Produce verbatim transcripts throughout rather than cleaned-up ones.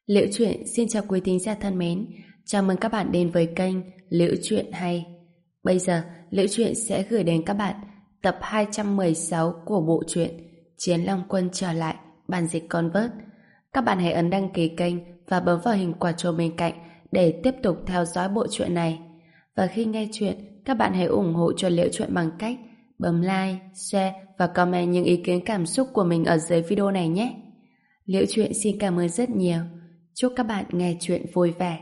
Liễu Chuyện xin chào quý thính giả thân mến, chào mừng các bạn đến với kênh Liễu Chuyện Hay. Bây giờ, Liễu Chuyện sẽ gửi đến các bạn tập hai trăm mười sáu của bộ truyện Chiến Long Quân trở lại, bản dịch Convert. Các bạn hãy ấn đăng ký kênh và bấm vào hình quả chuông bên cạnh để tiếp tục theo dõi bộ truyện này. Và khi nghe chuyện, các bạn hãy ủng hộ cho Liễu Chuyện bằng cách bấm like, share và comment những ý kiến cảm xúc của mình ở dưới video này nhé. Liễu Chuyện xin cảm ơn rất nhiều. Chúc các bạn nghe chuyện vui vẻ.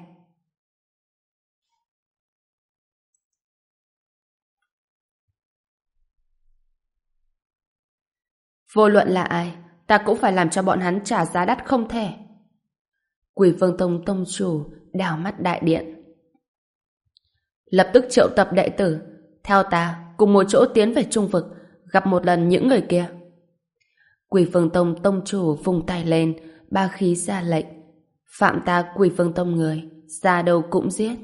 Vô luận là ai, ta cũng phải làm cho bọn hắn trả giá đắt không thể. Quỷ Vương Tông tông chủ đảo mắt đại điện. Lập tức triệu tập đệ tử, theo ta cùng một chỗ tiến về trung vực, gặp một lần những người kia. Quỷ Vương Tông tông chủ vung tay lên, ba khí ra lệnh. Phạm ta Quỷ Vương Tông người, ra đâu cũng giết.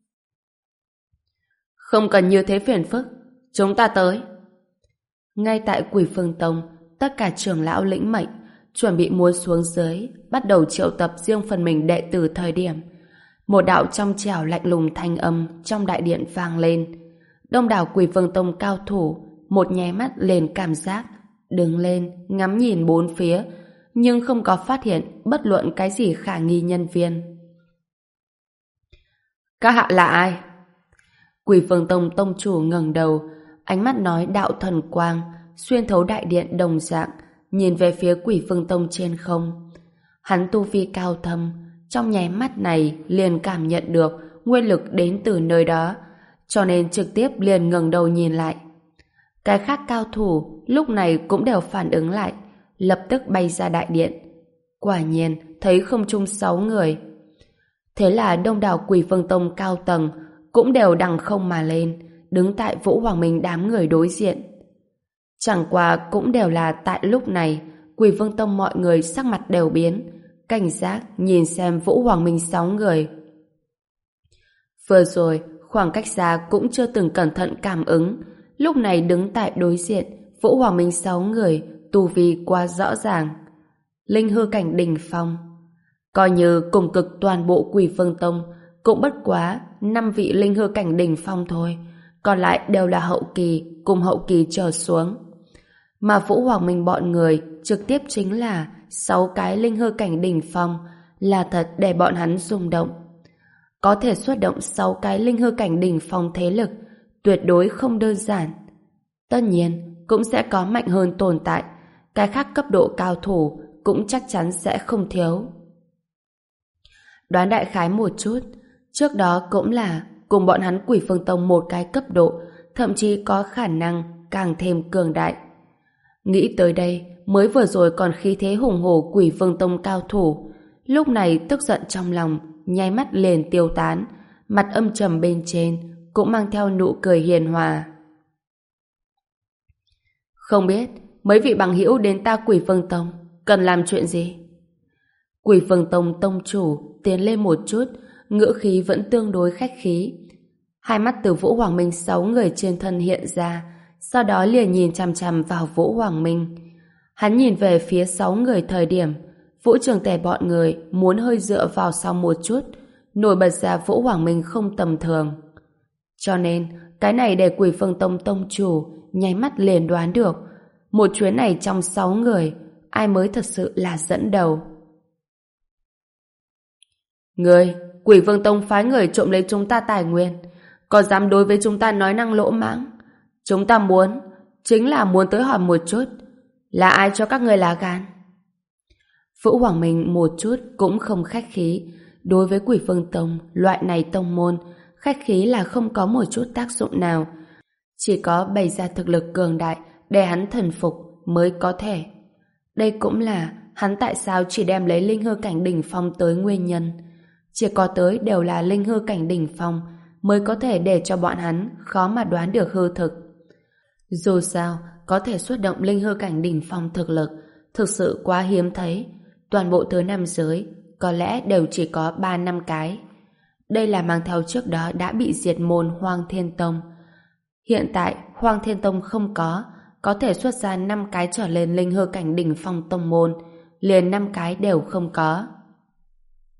Không cần như thế phiền phức, chúng ta tới. Ngay tại Quỷ Vương Tông, tất cả trưởng lão lĩnh mệnh, chuẩn bị muốn xuống dưới, bắt đầu triệu tập riêng phần mình đệ tử thời điểm. Một đạo trong trẻo lạnh lùng thanh âm trong đại điện vang lên. Đông đảo Quỷ Vương Tông cao thủ, một nháy mắt liền cảm giác, đứng lên, ngắm nhìn bốn phía, nhưng không có phát hiện bất luận cái gì khả nghi nhân viên. Các hạ là ai? Quỷ Vương Tông tông chủ ngẩng đầu, ánh mắt nói đạo thần quang, xuyên thấu đại điện đồng dạng, nhìn về phía Quỷ Vương Tông trên không. Hắn tu vi cao thâm, trong nháy mắt này liền cảm nhận được nguyên lực đến từ nơi đó, cho nên trực tiếp liền ngẩng đầu nhìn lại. Cái khác cao thủ lúc này cũng đều phản ứng lại, lập tức bay ra đại điện. Quả nhiên thấy không trung sáu người. Thế là đông đảo Quỷ Vương Tông cao tầng cũng đều đằng không mà lên, đứng tại Vũ Hoàng Minh đám người đối diện. Chẳng qua cũng đều là tại lúc này, Quỷ Vương Tông mọi người sắc mặt đều biến, cảnh giác nhìn xem Vũ Hoàng Minh sáu người. Vừa rồi, khoảng cách xa cũng chưa từng cẩn thận cảm ứng, lúc này đứng tại đối diện, Vũ Hoàng Minh sáu người, tu vi quá rõ ràng. Linh hư cảnh đỉnh phong. Coi như cùng cực toàn bộ Quỷ Vương Tông, cũng bất quá năm vị linh hư cảnh đỉnh phong thôi, còn lại đều là hậu kỳ cùng hậu kỳ trở xuống. Mà Vũ Hoàng Minh bọn người trực tiếp chính là sáu cái linh hư cảnh đỉnh phong, là thật để bọn hắn rung động. Có thể xuất động sáu cái linh hư cảnh đỉnh phong thế lực, tuyệt đối không đơn giản. Tất nhiên, cũng sẽ có mạnh hơn tồn tại, cái khác cấp độ cao thủ cũng chắc chắn sẽ không thiếu. Đoán đại khái một chút, trước đó cũng là cùng bọn hắn Quỷ Vương Tông một cái cấp độ, thậm chí có khả năng càng thêm cường đại. Nghĩ tới đây, mới vừa rồi còn khí thế hùng hổ Quỷ Vương Tông cao thủ, lúc này tức giận trong lòng, nháy mắt liền tiêu tán, mặt âm trầm bên trên cũng mang theo nụ cười hiền hòa. Không biết mấy vị bằng hữu đến ta Quỷ Vương Tông cần làm chuyện gì? Quỷ Vương Tông tông chủ tiến lên một chút, ngữ khí vẫn tương đối khách khí. Hai mắt từ Vũ Hoàng Minh sáu người trên thân hiện ra, sau đó liền nhìn chằm chằm vào Vũ Hoàng Minh. Hắn nhìn về phía sáu người thời điểm, Vũ Trường Tề bọn người muốn hơi dựa vào sau một chút, nổi bật ra Vũ Hoàng Minh không tầm thường. Cho nên, cái này để Quỷ Vương Tông tông chủ nháy mắt liền đoán được, một chuyến này trong sáu người, ai mới thật sự là dẫn đầu. Người, Quỷ Vương Tông phái người trộm lấy chúng ta tài nguyên, có dám đối với chúng ta nói năng lỗ mãng? Chúng ta muốn, chính là muốn tới hỏi một chút, là ai cho các người lá gan? Vũ Hoàng Minh một chút cũng không khách khí. Đối với Quỷ Vương Tông, loại này tông môn, khách khí là không có một chút tác dụng nào. Chỉ có bày ra thực lực cường đại để hắn thần phục mới có thể. Đây cũng là hắn tại sao chỉ đem lấy linh hư cảnh đỉnh phong tới nguyên nhân. Chỉ có tới đều là linh hư cảnh đỉnh phong mới có thể để cho bọn hắn khó mà đoán được hư thực. Dù sao, có thể xuất động linh hư cảnh đỉnh phong thực lực thực sự quá hiếm thấy. Toàn bộ thứ năm giới có lẽ đều chỉ có ba năm cái. Đây là mang theo trước đó đã bị diệt môn Hoang Thiên Tông. Hiện tại Hoang Thiên Tông không có, có thể xuất ra năm cái trở lên linh hư cảnh đỉnh phong tông môn, liền năm cái đều không có.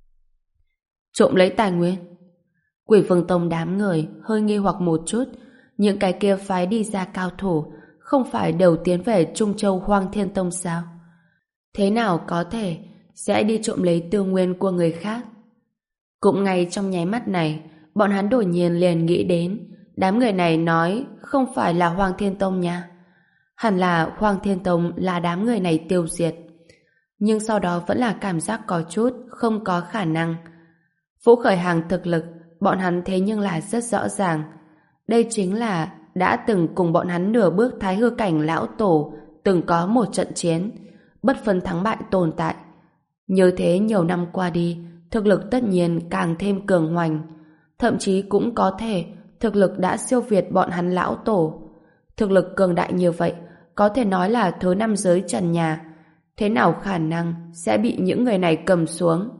Trộm lấy tài nguyên? Quỷ Vương Tông đám người hơi nghi hoặc một chút. Những cái kia phái đi ra cao thủ không phải đều tiến về Trung Châu Hoang Thiên Tông sao? Thế nào có thể sẽ đi trộm lấy tư nguyên của người khác? Cũng ngay trong nháy mắt này, bọn hắn đột nhiên liền nghĩ đến đám người này nói không phải là Hoang Thiên Tông nha. Hẳn là Hoang Thiên Tông là đám người này tiêu diệt. Nhưng sau đó vẫn là cảm giác có chút không có khả năng. Vũ Khởi Hàng thực lực bọn hắn thế nhưng là rất rõ ràng. Đây chính là đã từng cùng bọn hắn nửa bước thái hư cảnh lão tổ từng có một trận chiến, bất phân thắng bại tồn tại. Như thế nhiều năm qua đi, thực lực tất nhiên càng thêm cường hoành. Thậm chí cũng có thể thực lực đã siêu việt bọn hắn lão tổ. Thực lực cường đại như vậy có thể nói là thứ năm giới trần nhà. Thế nào khả năng sẽ bị những người này cầm xuống?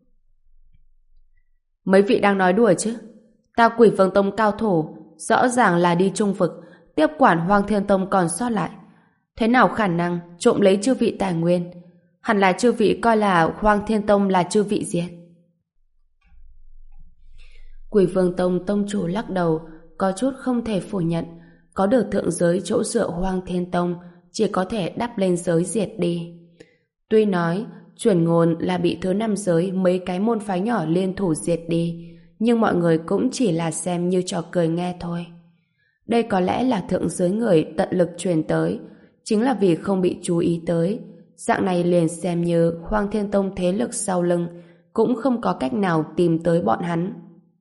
Mấy vị đang nói đùa chứ? Ta Quỷ Vương Tông cao thủ rõ ràng là đi trung vực, tiếp quản Hoang Thiên Tông còn sót lại. Thế nào khả năng trộm lấy chư vị tài nguyên? Hẳn là chư vị coi là Hoang Thiên Tông là chư vị diệt. Quỷ Vương Tông tông chủ lắc đầu, có chút không thể phủ nhận. Có được thượng giới chỗ dựa Hoang Thiên Tông chỉ có thể đắp lên giới diệt đi. Tuy nói truyền ngôn là bị thứ năm giới mấy cái môn phái nhỏ liên thủ diệt đi, nhưng mọi người cũng chỉ là xem như trò cười nghe thôi. Đây có lẽ là thượng giới người tận lực truyền tới, chính là vì không bị chú ý tới. Dạng này liền xem như Hoang Thiên Tông thế lực sau lưng cũng không có cách nào tìm tới bọn hắn.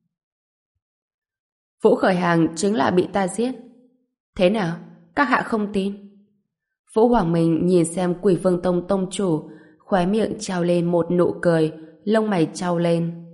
Vũ Khởi Hàng chính là bị ta giết. Thế nào? Các hạ không tin? Vũ Hoàng Minh nhìn xem Quỷ Vương Tông tông chủ, khóe miệng trao lên một nụ cười, lông mày trao lên.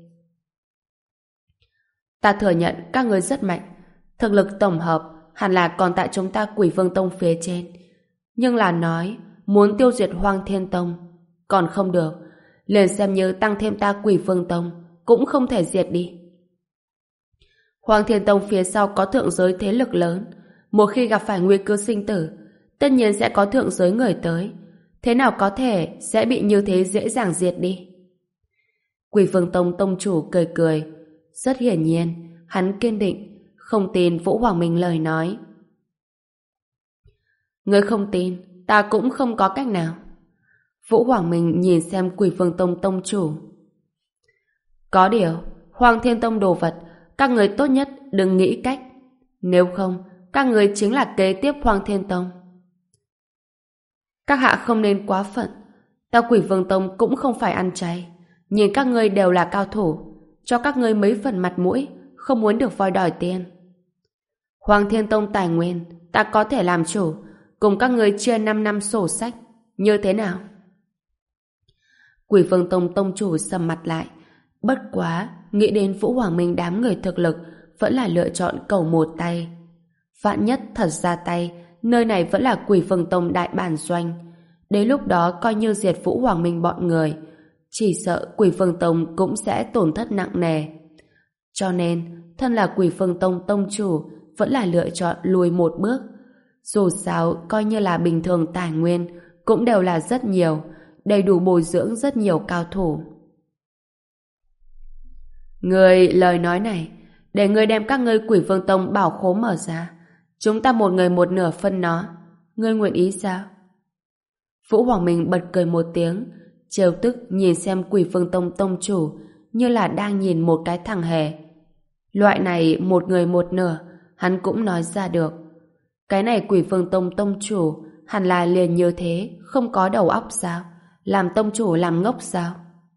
Ta thừa nhận các người rất mạnh, thực lực tổng hợp hẳn là còn tại chúng ta Quỷ Vương Tông phía trên. Nhưng là nói muốn tiêu diệt Hoang Thiên Tông còn không được, liền xem như tăng thêm ta Quỷ Vương Tông cũng không thể diệt đi. Hoang Thiên Tông phía sau có thượng giới thế lực lớn, một khi gặp phải nguy cơ sinh tử, tất nhiên sẽ có thượng giới người tới. Thế nào có thể sẽ bị như thế dễ dàng diệt đi? Quỷ Vương Tông tông chủ cười cười. Rất hiển nhiên, hắn kiên định, không tin Vũ Hoàng Minh lời nói. Ngươi không tin, ta cũng không có cách nào. Vũ Hoàng Minh nhìn xem Quỷ Vương Tông tông chủ. Có điều, Hoang Thiên Tông đồ vật, các người tốt nhất đừng nghĩ cách. Nếu không, các người chính là kế tiếp Hoang Thiên Tông. Các hạ không nên quá phận. Ta Quỷ Vương Tông cũng không phải ăn chay. Nhìn các ngươi đều là cao thủ, cho các ngươi mấy phần mặt mũi, không muốn được voi đòi tiền. Hoang Thiên Tông tài nguyên, ta có thể làm chủ, cùng các ngươi chia năm năm sổ sách. Như thế nào? Quỷ Vương Tông tông chủ sầm mặt lại. Bất quá, nghĩ đến Vũ Hoàng Minh đám người thực lực, vẫn là lựa chọn cầu một tay. Vạn nhất thật ra tay, nơi này vẫn là Quỷ Vương Tông đại bản doanh. Đến lúc đó coi như diệt Vũ Hoàng Minh bọn người, chỉ sợ Quỷ Vương Tông cũng sẽ tổn thất nặng nề. Cho nên, thân là Quỷ Vương Tông tông chủ, vẫn là lựa chọn lùi một bước. Dù sao, coi như là bình thường tài nguyên, cũng đều là rất nhiều, đầy đủ bồi dưỡng rất nhiều cao thủ. Người lời nói này, để người đem các ngươi Quỷ Vương Tông bảo khố mở ra, chúng ta một người một nửa phân nó. Ngươi nguyện ý sao? Vũ Hoàng Minh bật cười một tiếng, trêu tức nhìn xem Quỷ Vương Tông tông chủ như là đang nhìn một cái thằng hề. Loại này một người một nửa, hắn cũng nói ra được. Cái này Quỷ Vương Tông tông chủ hẳn là liền như thế, không có đầu óc sao? Làm tông chủ làm ngốc sao?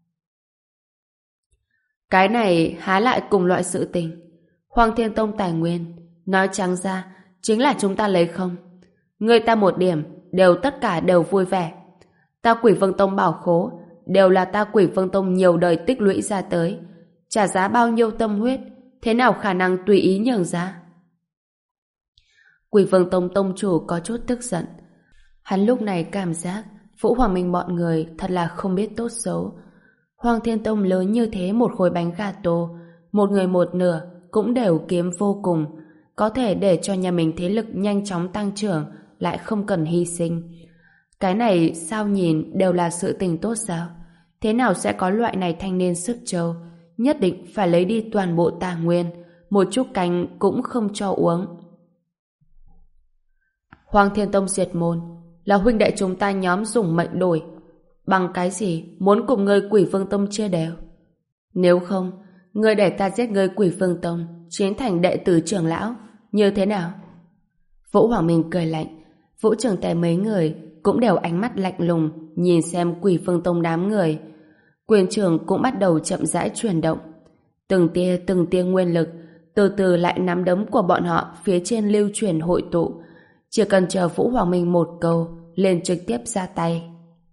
Cái này há lại cùng loại sự tình. Hoang Thiên Tông tài nguyên, nói trắng ra, chính là chúng ta lấy không. Người ta một điểm, đều tất cả đều vui vẻ. Ta Quỷ Vương Tông bảo khố, đều là ta Quỷ Vương Tông nhiều đời tích lũy ra tới. Trả giá bao nhiêu tâm huyết, thế nào khả năng tùy ý nhường ra? Quỷ Vương Tông tông chủ có chút tức giận. Hắn lúc này cảm giác Vũ Hoàng Minh bọn người thật là không biết tốt xấu. Hoang Thiên Tông lớn như thế một khối bánh gà tô, một người một nửa cũng đều kiếm vô cùng, có thể để cho nhà mình thế lực nhanh chóng tăng trưởng, lại không cần hy sinh. Cái này sao nhìn đều là sự tình tốt sao? Thế nào sẽ có loại này thanh niên sức trâu, nhất định phải lấy đi toàn bộ tài nguyên, một chút canh cũng không cho uống. Hoang Thiên Tông diệt môn là huynh đệ chúng ta nhóm dùng mệnh đổi, bằng cái gì muốn cùng ngươi Quỷ Vương Tông chia đều? Nếu không, ngươi để ta giết ngươi Quỷ Vương Tông, chiến thành đệ tử trưởng lão, như thế nào? Vũ Hoàng Minh cười lạnh, Vũ Trường Tề mấy người cũng đều ánh mắt lạnh lùng nhìn xem Quỷ Vương Tông đám người. Quyền trường cũng bắt đầu chậm rãi chuyển động. Từng tia từng tia nguyên lực từ từ lại nắm đấm của bọn họ phía trên lưu chuyển hội tụ. Chỉ cần chờ Vũ Hoàng Minh một câu, liền trực tiếp ra tay.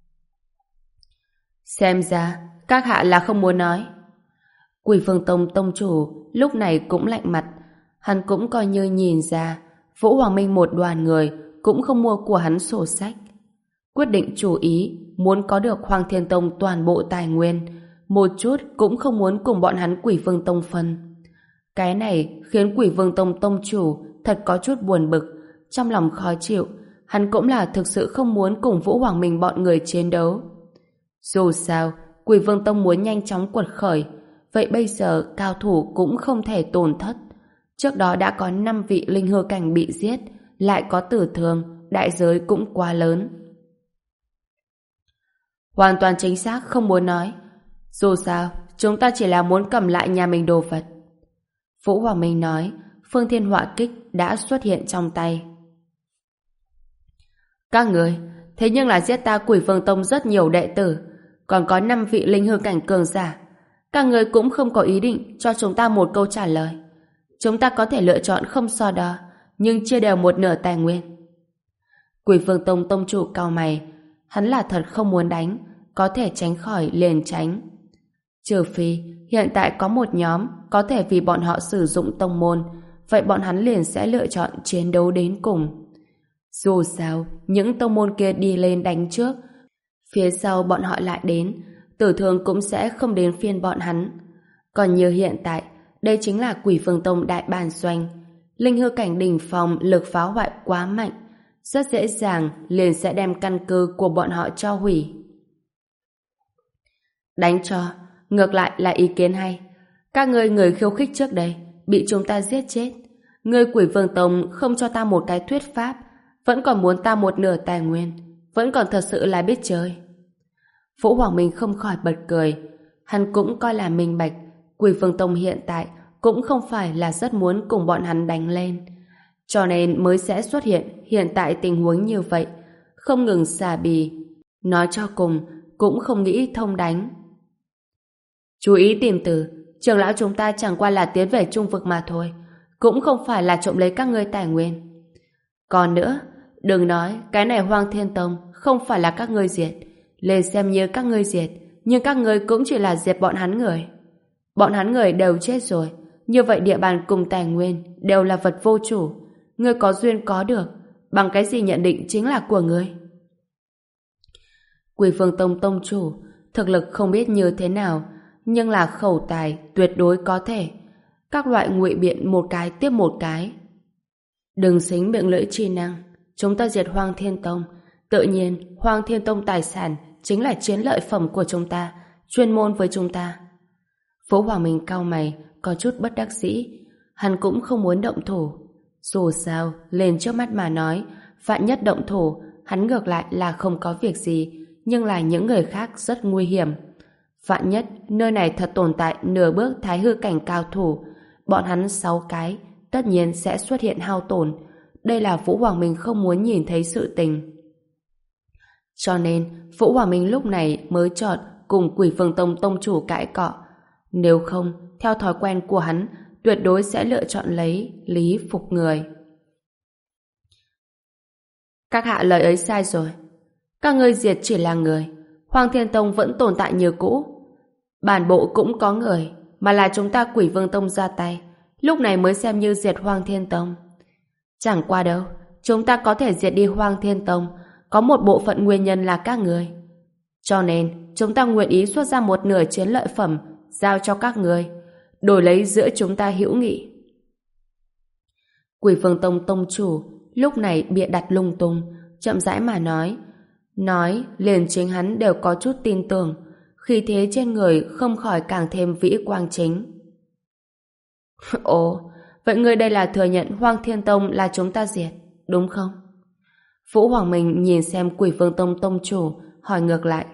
Xem ra, các hạ là không muốn nói. Quỷ Vương Tông tông chủ lúc này cũng lạnh mặt. Hắn cũng coi như nhìn ra Vũ Hoàng Minh một đoàn người cũng không mua của hắn sổ sách. Quyết định chủ ý muốn có được Hoang Thiên Tông toàn bộ tài nguyên, một chút cũng không muốn cùng bọn hắn Quỷ Vương Tông phân. Cái này khiến Quỷ Vương Tông tông chủ thật có chút buồn bực, trong lòng khó chịu. Hắn cũng là thực sự không muốn cùng Vũ Hoàng Minh bọn người chiến đấu. Dù sao, Quỷ Vương Tông muốn nhanh chóng quật khởi, vậy bây giờ cao thủ cũng không thể tổn thất. Trước đó đã có năm vị linh hư cảnh bị giết, lại có tử thương, đại giới cũng quá lớn. Hoàn toàn chính xác không muốn nói. Dù sao, chúng ta chỉ là muốn cầm lại nhà mình đồ vật. Vũ Hoàng Minh nói, Phương Thiên Họa Kích đã xuất hiện trong tay. Các người, thế nhưng là giết ta Quỷ Vương Tông rất nhiều đệ tử, còn có năm vị linh hư cảnh cường giả. Các người cũng không có ý định cho chúng ta một câu trả lời. Chúng ta có thể lựa chọn không so đo, nhưng chia đều một nửa tài nguyên. Quỷ Vương Tông tông chủ cau mày, hắn là thật không muốn đánh, có thể tránh khỏi liền tránh. Trừ phi hiện tại có một nhóm có thể vì bọn họ sử dụng tông môn, vậy bọn hắn liền sẽ lựa chọn chiến đấu đến cùng. Dù sao, những tông môn kia đi lên đánh trước, phía sau bọn họ lại đến, tử thương cũng sẽ không đến phiên bọn hắn. Còn như hiện tại, đây chính là Quỷ Vương Tông đại bản doanh, linh hư cảnh đỉnh phong lực phá hoại quá mạnh, rất dễ dàng liền sẽ đem căn cơ của bọn họ cho hủy. Đánh cho, ngược lại là ý kiến hay. Các ngươi người khiêu khích trước đây bị chúng ta giết chết, ngươi Quỷ Vương Tông không cho ta một cái thuyết pháp, vẫn còn muốn ta một nửa tài nguyên, vẫn còn thật sự là biết chơi. Vũ Hoàng Minh không khỏi bật cười. Hắn cũng coi là minh bạch, Quỷ Vương Tông hiện tại cũng không phải là rất muốn cùng bọn hắn đánh lên, cho nên mới sẽ xuất hiện hiện tại tình huống như vậy, không ngừng xà bì, nói cho cùng cũng không nghĩ thông đánh. Chú ý tìm từ, trưởng lão chúng ta chẳng qua là tiến về trung vực mà thôi, cũng không phải là trộm lấy các ngươi tài nguyên. Còn nữa, đừng nói cái này Hoang Thiên Tông không phải là các ngươi diệt, lên xem như các ngươi diệt, nhưng các ngươi cũng chỉ là diệt bọn hắn người. Bọn hắn người đều chết rồi, như vậy địa bàn cùng tài nguyên đều là vật vô chủ. Ngươi có duyên có được, bằng cái gì nhận định chính là của ngươi? Quỷ Vương Tông tông chủ thực lực không biết như thế nào, nhưng là khẩu tài tuyệt đối có thể. Các loại ngụy biện một cái tiếp một cái. Đừng xính miệng lưỡi chi năng. Chúng ta diệt Hoang Thiên Tông, tự nhiên Hoang Thiên Tông tài sản chính là chiến lợi phẩm của chúng ta, chuyên môn với chúng ta. Vũ Hoàng Minh cau mày, có chút bất đắc dĩ. Hắn cũng không muốn động thủ. Dù sao, lên trước mắt mà nói, vạn nhất động thủ, hắn ngược lại là không có việc gì, nhưng là những người khác rất nguy hiểm. Vạn nhất, nơi này thật tồn tại nửa bước thái hư cảnh cao thủ, bọn hắn sáu cái, tất nhiên sẽ xuất hiện hao tổn. Đây là Vũ Hoàng Minh không muốn nhìn thấy sự tình. Cho nên, Vũ Hoàng Minh lúc này mới chọn cùng Quỷ Vương Tông tông chủ cãi cọ. Nếu không, theo thói quen của hắn, tuyệt đối sẽ lựa chọn lấy lý phục người. Các hạ lời ấy sai rồi. Các ngươi diệt chỉ là người, Hoang Thiên Tông vẫn tồn tại như cũ. Bản bộ cũng có người, mà là chúng ta Quỷ Vương Tông ra tay, lúc này mới xem như diệt Hoang Thiên Tông. Chẳng qua đâu, chúng ta có thể diệt đi Hoang Thiên Tông, có một bộ phận nguyên nhân là các người. Cho nên, chúng ta nguyện ý xuất ra một nửa chiến lợi phẩm giao cho các người, đổi lấy giữa chúng ta hữu nghị. Quỷ Vương Tông tông chủ lúc này bịa đặt lung tung, chậm rãi mà nói. Nói liền chính hắn đều có chút tin tưởng, khí thế trên người không khỏi càng thêm vĩ quang chính. Ồ, vậy ngươi đây là thừa nhận Hoang Thiên Tông là chúng ta diệt, đúng không? Vũ Hoàng Minh nhìn xem Quỷ Vương Tông tông chủ, hỏi ngược lại.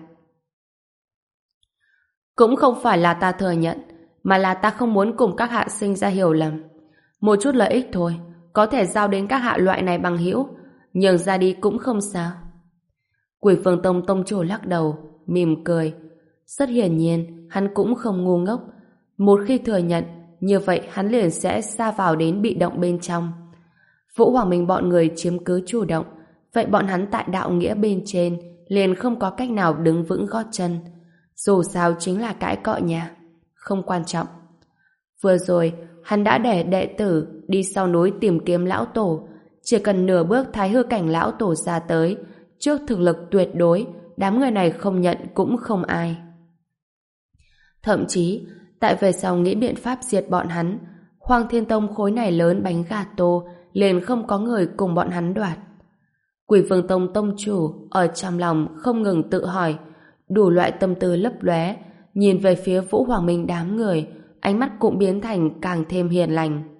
Cũng không phải là ta thừa nhận, mà là ta không muốn cùng các hạ sinh ra hiểu lầm. Một chút lợi ích thôi, có thể giao đến các hạ loại này bằng hữu, nhường ra đi cũng không sao. Quỷ Vương Tông tông chủ lắc đầu, mỉm cười. Rất hiển nhiên, hắn cũng không ngu ngốc. Một khi thừa nhận, như vậy hắn liền sẽ sa vào đến bị động bên trong. Vũ Hoàng Minh bọn người chiếm cứ chủ động, vậy bọn hắn tại đạo nghĩa bên trên liền không có cách nào đứng vững gót chân. Dù sao chính là cãi cọ nhà, không quan trọng. Vừa rồi, hắn đã để đệ tử đi sau núi tìm kiếm lão tổ. Chỉ cần nửa bước thái hư cảnh lão tổ ra tới, trước thực lực tuyệt đối, đám người này không nhận cũng không ai. Thậm chí, tại về sau nghĩ biện pháp diệt bọn hắn, Hoang Thiên Tông khối này lớn bánh gà tô, liền không có người cùng bọn hắn đoạt. Quỷ Vương Tông tông chủ ở trong lòng không ngừng tự hỏi, đủ loại tâm tư lấp lóe, nhìn về phía Vũ Hoàng Minh đám người, ánh mắt cũng biến thành càng thêm hiền lành.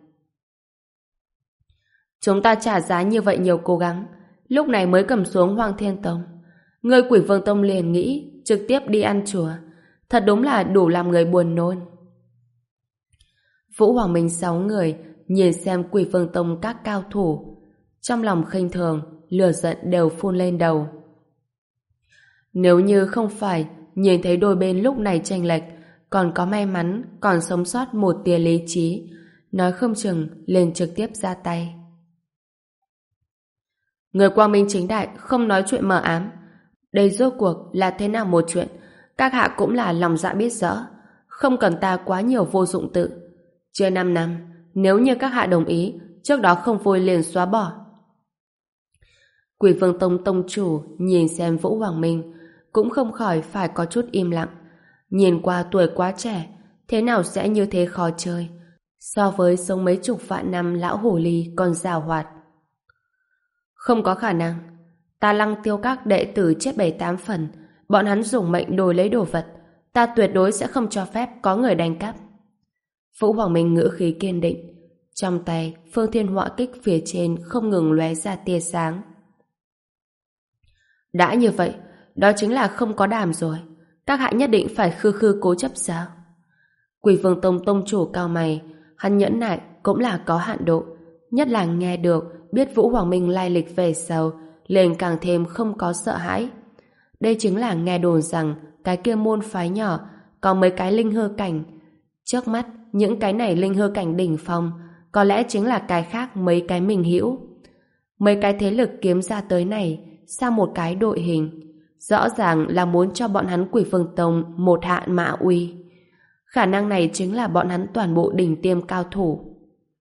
Chúng ta trả giá như vậy nhiều cố gắng, lúc này mới cầm xuống Hoang Thiên Tông. Người Quỷ Vương Tông liền nghĩ trực tiếp đi ăn chùa, thật đúng là đủ làm người buồn nôn. Vũ Hoàng Minh sáu người nhìn xem Quỷ Vương Tông các cao thủ, trong lòng khinh thường, lửa giận đều phun lên đầu. Nếu như không phải nhìn thấy đôi bên lúc này chênh lệch, còn có may mắn còn sống sót một tia lý trí, nói không chừng liền trực tiếp ra tay. Người quang minh chính đại không nói chuyện mờ ám, đây rốt cuộc là thế nào một chuyện, các hạ cũng là lòng dạ biết rõ, không cần ta quá nhiều vô dụng tự. Chưa năm năm, nếu như các hạ đồng ý, trước đó không vui liền xóa bỏ. Quỷ Vương Tông tông chủ nhìn xem Vũ Hoàng Minh, cũng không khỏi phải có chút im lặng. Nhìn qua tuổi quá trẻ, thế nào sẽ như thế khó chơi, so với sống mấy chục vạn năm lão hồ ly còn giàu hoạt. Không có khả năng, ta Lăng Tiêu các đệ tử chết bảy tám phần, bọn hắn dùng mệnh đổi lấy đồ vật, ta tuyệt đối sẽ không cho phép có người đánh cắp. Vũ Hoàng Minh ngữ khí kiên định, trong tay Phương Thiên Họa Kích phía trên không ngừng lóe ra tia sáng. Đã như vậy, đó chính là không có đàm rồi, các hạ nhất định phải khư khư cố chấp sao? Quỷ Vương Tông tông chủ cao mày, hắn nhẫn nại cũng là có hạn độ, nhất là nghe được biết Vũ Hoàng Minh lai lịch về sau, liền càng thêm không có sợ hãi. Đây chính là nghe đồn rằng cái kia môn phái nhỏ có mấy cái linh hư cảnh. Trước mắt, những cái này linh hư cảnh đỉnh phong có lẽ chính là cái khác mấy cái minh hữu. Mấy cái thế lực kiếm ra tới này sao một cái đội hình, rõ ràng là muốn cho bọn hắn Quỷ Vương Tông một hạ mã uy. Khả năng này chính là bọn hắn toàn bộ đỉnh tiêm cao thủ.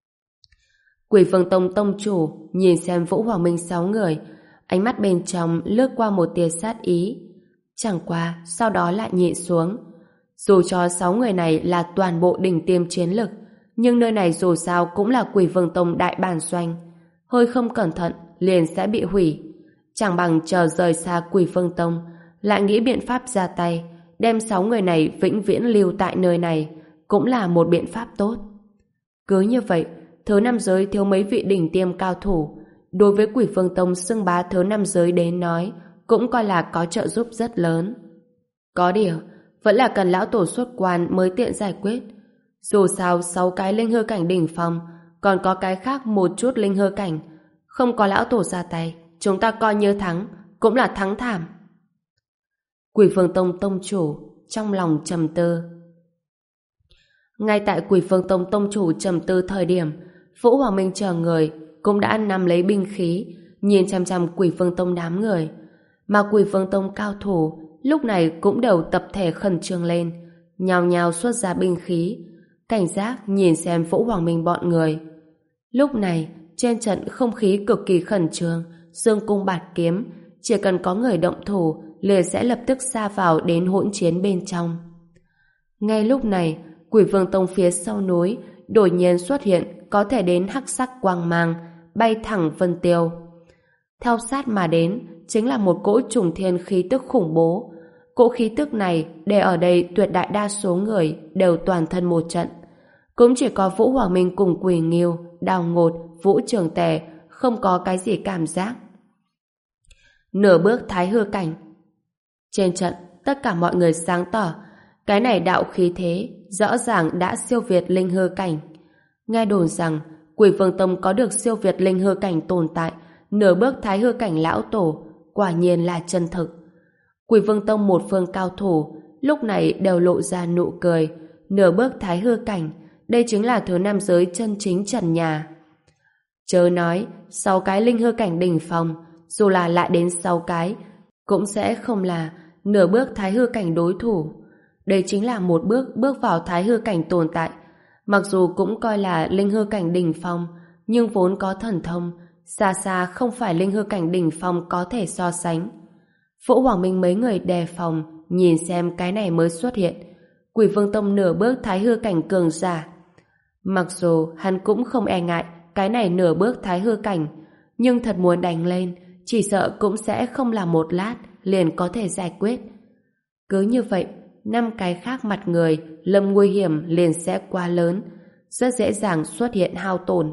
Quỷ Vương Tông tông chủ nhìn xem Vũ Hoàng Minh sáu người, ánh mắt bên trong lướt qua một tia sát ý. Chẳng qua, sau đó lại nhịn xuống. Dù cho sáu người này là toàn bộ đỉnh tiêm chiến lực, nhưng nơi này dù sao cũng là Quỷ Vương Tông đại bản doanh. Hơi không cẩn thận, liền sẽ bị hủy. Chẳng bằng chờ rời xa Quỷ Vương Tông, lại nghĩ biện pháp ra tay, đem sáu người này vĩnh viễn lưu tại nơi này, cũng là một biện pháp tốt. Cứ như vậy, thứ năm giới thiếu mấy vị đỉnh tiêm cao thủ, đối với Quỷ Vương Tông xưng bá thứ năm giới đến nói, cũng coi là có trợ giúp rất lớn. Có điều, vẫn là cần lão tổ xuất quan mới tiện giải quyết. Dù sao sáu cái linh hư cảnh đỉnh phong, còn có cái khác một chút linh hư cảnh, không có lão tổ ra tay, chúng ta coi như thắng, cũng là thắng thảm. Quỷ Vương Tông tông chủ trong lòng trầm tư. Ngay tại Quỷ Vương Tông tông chủ trầm tư thời điểm, Vũ Hoàng Minh chờ người cũng đã nắm lấy binh khí, nhìn chăm chăm Quỷ Vương Tông đám người. Mà Quỷ Vương Tông cao thủ lúc này cũng đều tập thể khẩn trương lên, nhào nhào xuất ra binh khí, cảnh giác nhìn xem Vũ Hoàng Minh bọn người. Lúc này, trên trận không khí cực kỳ khẩn trương, dương cung bạt kiếm, chỉ cần có người động thủ, liền sẽ lập tức sa vào đến hỗn chiến bên trong. Ngay lúc này, Quỷ Vương Tông phía sau núi đột nhiên xuất hiện có thể đến hắc sắc quang mang, bay thẳng vân tiêu. Theo sát mà đến chính là một cỗ trùng thiên khí tức khủng bố. Cỗ khí tức này để ở đây tuyệt đại đa số người đều toàn thân một trận. Cũng chỉ có Vũ Hoàng Minh cùng Quỳ Nghiêu, Đào Ngột, Vũ Trường Tề không có cái gì cảm giác. Nửa bước thái hư cảnh. Trên trận, tất cả mọi người sáng tỏ, cái này đạo khí thế rõ ràng đã siêu việt linh hư cảnh. Nghe đồn rằng Quỷ Vương Tông có được siêu việt linh hư cảnh tồn tại, nửa bước thái hư cảnh lão tổ, quả nhiên là chân thực. Quỷ Vương Tông một phương cao thủ, lúc này đều lộ ra nụ cười. Nửa bước thái hư cảnh, đây chính là thứ nam giới chân chính trần nhà. Chớ nói, sáu cái linh hư cảnh đỉnh phong, dù là lại đến sáu cái, cũng sẽ không là nửa bước thái hư cảnh đối thủ. Đây chính là một bước bước vào thái hư cảnh tồn tại. Mặc dù cũng coi là linh hư cảnh đỉnh phong, nhưng vốn có thần thông, xa xa không phải linh hư cảnh đỉnh phong có thể so sánh. Vũ Hoàng Minh mấy người đề phòng, nhìn xem cái này mới xuất hiện. Quỷ Vương Tông nửa bước thái hư cảnh cường giả. Mặc dù hắn cũng không e ngại cái này nửa bước thái hư cảnh, nhưng thật muốn đánh lên, chỉ sợ cũng sẽ không là một lát liền có thể giải quyết. Cứ như vậy, năm cái khác mặt người, lâm nguy hiểm liền sẽ quá lớn, rất dễ dàng xuất hiện hao tổn.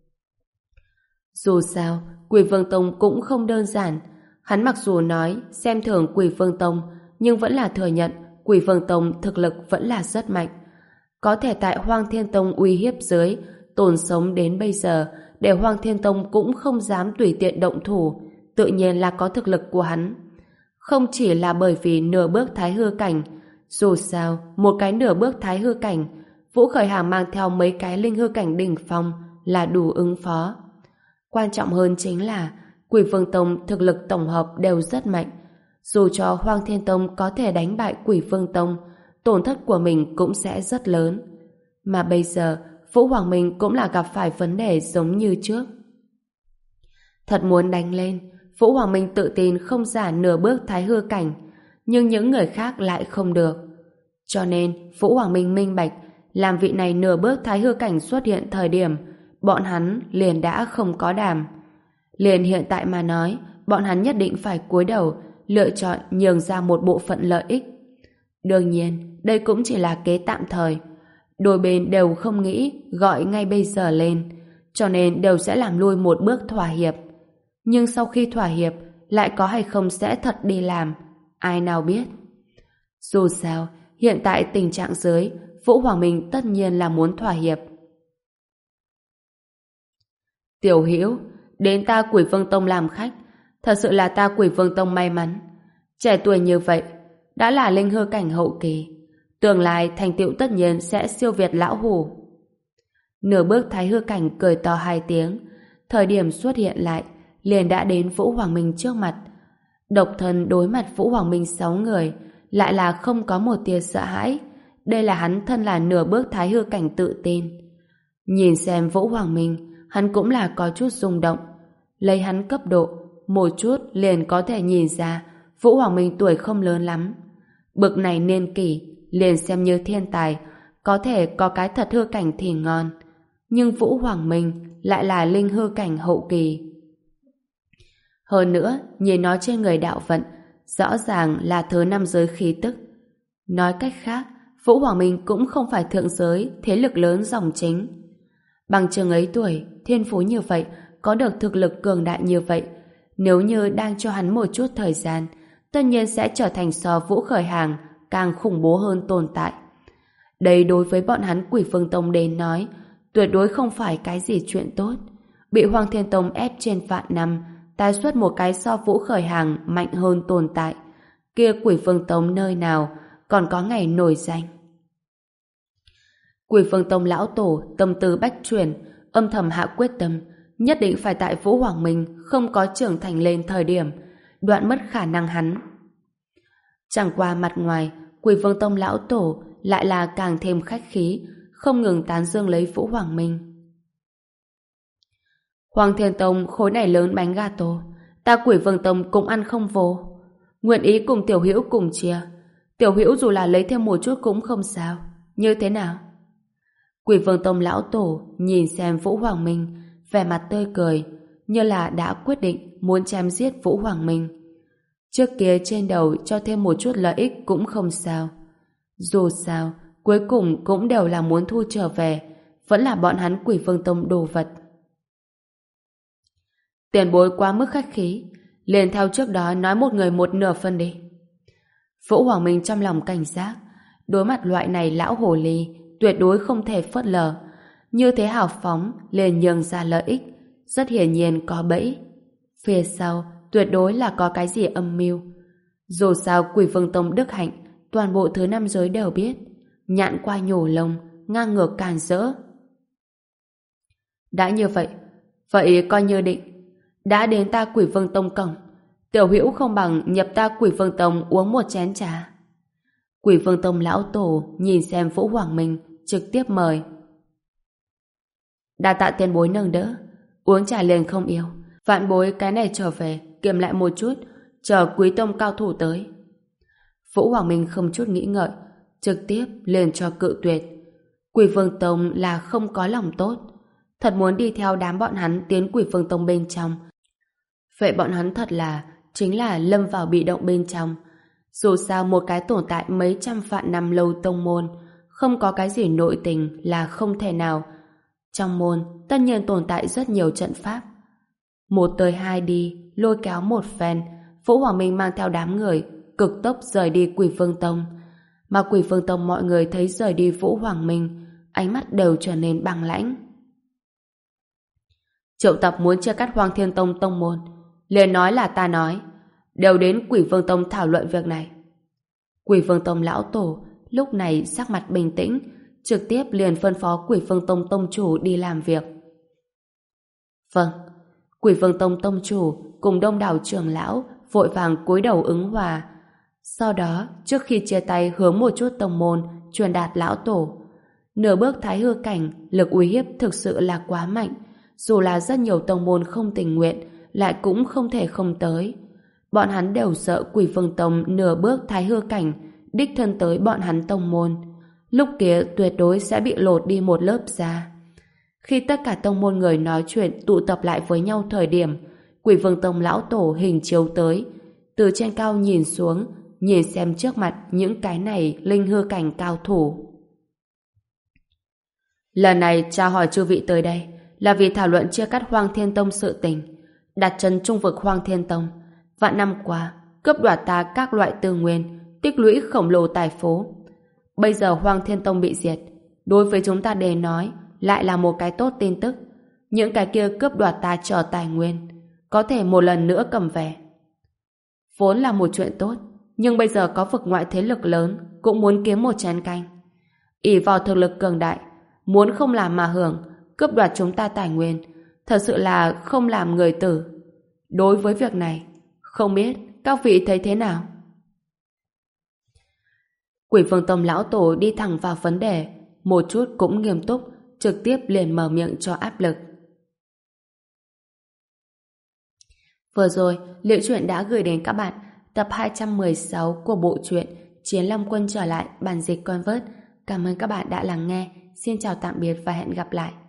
Dù sao, Quỷ Vương Tông cũng không đơn giản. Hắn mặc dù nói xem thường Quỷ Vương Tông, nhưng vẫn là thừa nhận Quỷ Vương Tông thực lực vẫn là rất mạnh. Có thể tại Hoang Thiên Tông uy hiếp dưới, tồn sống đến bây giờ, để Hoang Thiên Tông cũng không dám tùy tiện động thủ, tự nhiên là có thực lực của hắn. Không chỉ là bởi vì nửa bước thái hư cảnh, dù sao, một cái nửa bước thái hư cảnh, Vũ Khởi Hàng mang theo mấy cái linh hư cảnh đỉnh phong là đủ ứng phó. Quan trọng hơn chính là Quỷ Vương Tông thực lực tổng hợp đều rất mạnh. Dù cho Hoang Thiên Tông có thể đánh bại Quỷ Vương Tông, tổn thất của mình cũng sẽ rất lớn. Mà bây giờ, Vũ Hoàng Minh cũng là gặp phải vấn đề giống như trước. Thật muốn đánh lên, Vũ Hoàng Minh tự tin không giả nửa bước thái hư cảnh, nhưng những người khác lại không được. Cho nên, Vũ Hoàng Minh minh bạch, làm vị này nửa bước thái hư cảnh xuất hiện thời điểm, bọn hắn liền đã không có đàm. Liền hiện tại mà nói, bọn hắn nhất định phải cúi đầu, lựa chọn nhường ra một bộ phận lợi ích. Đương nhiên, đây cũng chỉ là kế tạm thời. Đôi bên đều không nghĩ gọi ngay bây giờ lên, cho nên đều sẽ làm lui một bước thỏa hiệp. Nhưng sau khi thỏa hiệp, lại có hay không sẽ thật đi làm, ai nào biết. Dù sao, hiện tại tình trạng dưới, Vũ Hoàng Minh tất nhiên là muốn thỏa hiệp. Tiểu Hữu, đến ta Quỷ Vương Tông làm khách, thật sự là ta Quỷ Vương Tông may mắn. Trẻ tuổi như vậy, đã là linh hư cảnh hậu kỳ, tương lai thành tựu tất nhiên sẽ siêu việt lão hủ. Nửa bước thái hư cảnh cười to hai tiếng, thời điểm xuất hiện lại, liền đã đến Vũ Hoàng Minh trước mặt. Độc thân đối mặt Vũ Hoàng Minh sáu người, lại là không có một tia sợ hãi. Đây là hắn thân là nửa bước thái hư cảnh tự tin. Nhìn xem Vũ Hoàng Minh, hắn cũng là có chút rung động. Lấy hắn cấp độ, một chút liền có thể nhìn ra Vũ Hoàng Minh tuổi không lớn lắm. Bực này niên kỷ, liền xem như thiên tài, có thể có cái thật hư cảnh thì ngon. Nhưng Vũ Hoàng Minh lại là linh hư cảnh hậu kỳ. Hơn nữa, nhìn nó trên người đạo vận, rõ ràng là thứ năm giới khí tức. Nói cách khác, Vũ Hoàng Minh cũng không phải thượng giới, thế lực lớn dòng chính. Bằng chừng ấy tuổi, thiên phú như vậy, có được thực lực cường đại như vậy, nếu như đang cho hắn một chút thời gian, tất nhiên sẽ trở thành so Vũ Khởi Hàng càng khủng bố hơn tồn tại. Đây đối với bọn hắn Quỷ Vương Tông đến nói, tuyệt đối không phải cái gì chuyện tốt. Bị Hoang Thiên Tông ép trên vạn năm, tái xuất một cái so Vũ Khởi Hàng mạnh hơn tồn tại, kia Quỷ Vương Tông nơi nào còn có ngày nổi danh. Quỷ Vương Tông lão tổ tâm tư bách chuyển, âm thầm hạ quyết tâm, nhất định phải tại Vũ Hoàng Minh không có trưởng thành lên thời điểm, đoạn mất khả năng hắn. Chẳng qua mặt ngoài, Quỷ Vương Tông lão tổ lại là càng thêm khách khí, không ngừng tán dương lấy Vũ Hoàng Minh. Hoàng Thiên Tông khối này lớn bánh gato, ta Quỷ Vương Tông cũng ăn không vô. Nguyện ý cùng Tiểu Hữu cùng chia. Tiểu Hữu dù là lấy thêm một chút cũng không sao. Như thế nào? Quỷ Vương Tông lão tổ nhìn xem Vũ Hoàng Minh, vẻ mặt tươi cười, như là đã quyết định muốn chém giết Vũ Hoàng Minh. Trước kia trên đầu cho thêm một chút lợi ích cũng không sao. Dù sao, cuối cùng cũng đều là muốn thu trở về, vẫn là bọn hắn Quỷ Vương Tông đồ vật. Tiền bối quá mức khách khí, liền theo trước đó nói một người một nửa phân đi. Vũ Hoàng Minh trong lòng cảnh giác, đối mặt loại này lão hồ ly, tuyệt đối không thể phớt lờ. Như thế hào phóng, liền nhường ra lợi ích, rất hiển nhiên có bẫy. Phía sau, tuyệt đối là có cái gì âm mưu. Dù sao Quỷ Vương Tông đức hạnh, toàn bộ thứ năm giới đều biết. Nhạn qua nhổ lông, ngang ngược càn rỡ. Đã như vậy, vậy coi như định. Đã đến ta Quỷ Vương Tông cổng, tiểu hữu không bằng nhập ta Quỷ Vương Tông uống một chén trà. Quỷ Vương Tông lão tổ nhìn xem Vũ Hoàng Minh, trực tiếp mời. Đa tạ tiền bối nâng đỡ, uống trà liền không yêu. Vạn bối cái này trở về, kiềm lại một chút, chờ Quý Tông cao thủ tới. Vũ Hoàng Minh không chút nghĩ ngợi, trực tiếp liền cho cự tuyệt. Quỷ Vương Tông là không có lòng tốt, thật muốn đi theo đám bọn hắn tiến Quỷ Vương Tông bên trong. Vậy bọn hắn thật là chính là lâm vào bị động bên trong. Dù sao một cái tồn tại mấy trăm vạn năm lâu tông môn, không có cái gì nội tình là không thể nào. Trong môn tất nhiên tồn tại rất nhiều trận pháp. Một tới hai đi, lôi kéo một phen, Vũ Hoàng Minh mang theo đám người cực tốc rời đi Quỷ Vương Tông. Mà Quỷ Vương Tông mọi người thấy rời đi Vũ Hoàng Minh, ánh mắt đều trở nên băng lãnh. Triệu tập muốn chia cắt Hoang Thiên Tông tông môn, liền nói là ta nói, đều đến Quỷ Vương Tông thảo luận việc này. Quỷ Vương Tông lão tổ lúc này sắc mặt bình tĩnh, trực tiếp liền phân phó Quỷ Vương Tông tông chủ đi làm việc. Vâng. Quỷ Vương Tông tông chủ cùng đông đảo trưởng lão vội vàng cúi đầu ứng hòa. Sau đó, trước khi chia tay hướng một chút tông môn truyền đạt lão tổ. Nửa bước thái hư cảnh, lực uy hiếp thực sự là quá mạnh. Dù là rất nhiều tông môn không tình nguyện, lại cũng không thể không tới. Bọn hắn đều sợ Quỷ Vương Tông nửa bước thái hư cảnh, đích thân tới bọn hắn tông môn. Lúc kia tuyệt đối sẽ bị lột đi một lớp da. Khi tất cả tông môn người nói chuyện tụ tập lại với nhau thời điểm, Quỷ Vương Tông lão tổ hình chiếu tới, từ trên cao nhìn xuống, nhìn xem trước mặt những cái này linh hư cảnh cao thủ. Lần này chào hỏi chư vị tới đây là vì thảo luận chia cắt Hoang Thiên Tông sự tình, đặt chân trung vực Hoang Thiên Tông. Vạn năm qua, cướp đoạt ta các loại tư nguyên, tích lũy khổng lồ tài phú. Bây giờ Hoang Thiên Tông bị diệt, đối với chúng ta để nói lại là một cái tốt tin tức. Những cái kia cướp đoạt ta trở tài nguyên, có thể một lần nữa cầm về. Vốn là một chuyện tốt, nhưng bây giờ có vực ngoại thế lực lớn cũng muốn kiếm một chén canh. Ỷ vào thực lực cường đại, muốn không làm mà hưởng, cướp đoạt chúng ta tài nguyên, thật sự là không làm người tử. Đối với việc này, không biết các vị thấy thế nào? Quỷ Vương Tông lão tổ đi thẳng vào vấn đề, một chút cũng nghiêm túc, trực tiếp liền mở miệng cho áp lực. Vừa rồi, Liệu Truyện đã gửi đến các bạn tập hai trăm mười sáu của bộ truyện Chiến Long Quân trở lại, bản dịch Convert. Cảm ơn các bạn đã lắng nghe. Xin chào tạm biệt và hẹn gặp lại.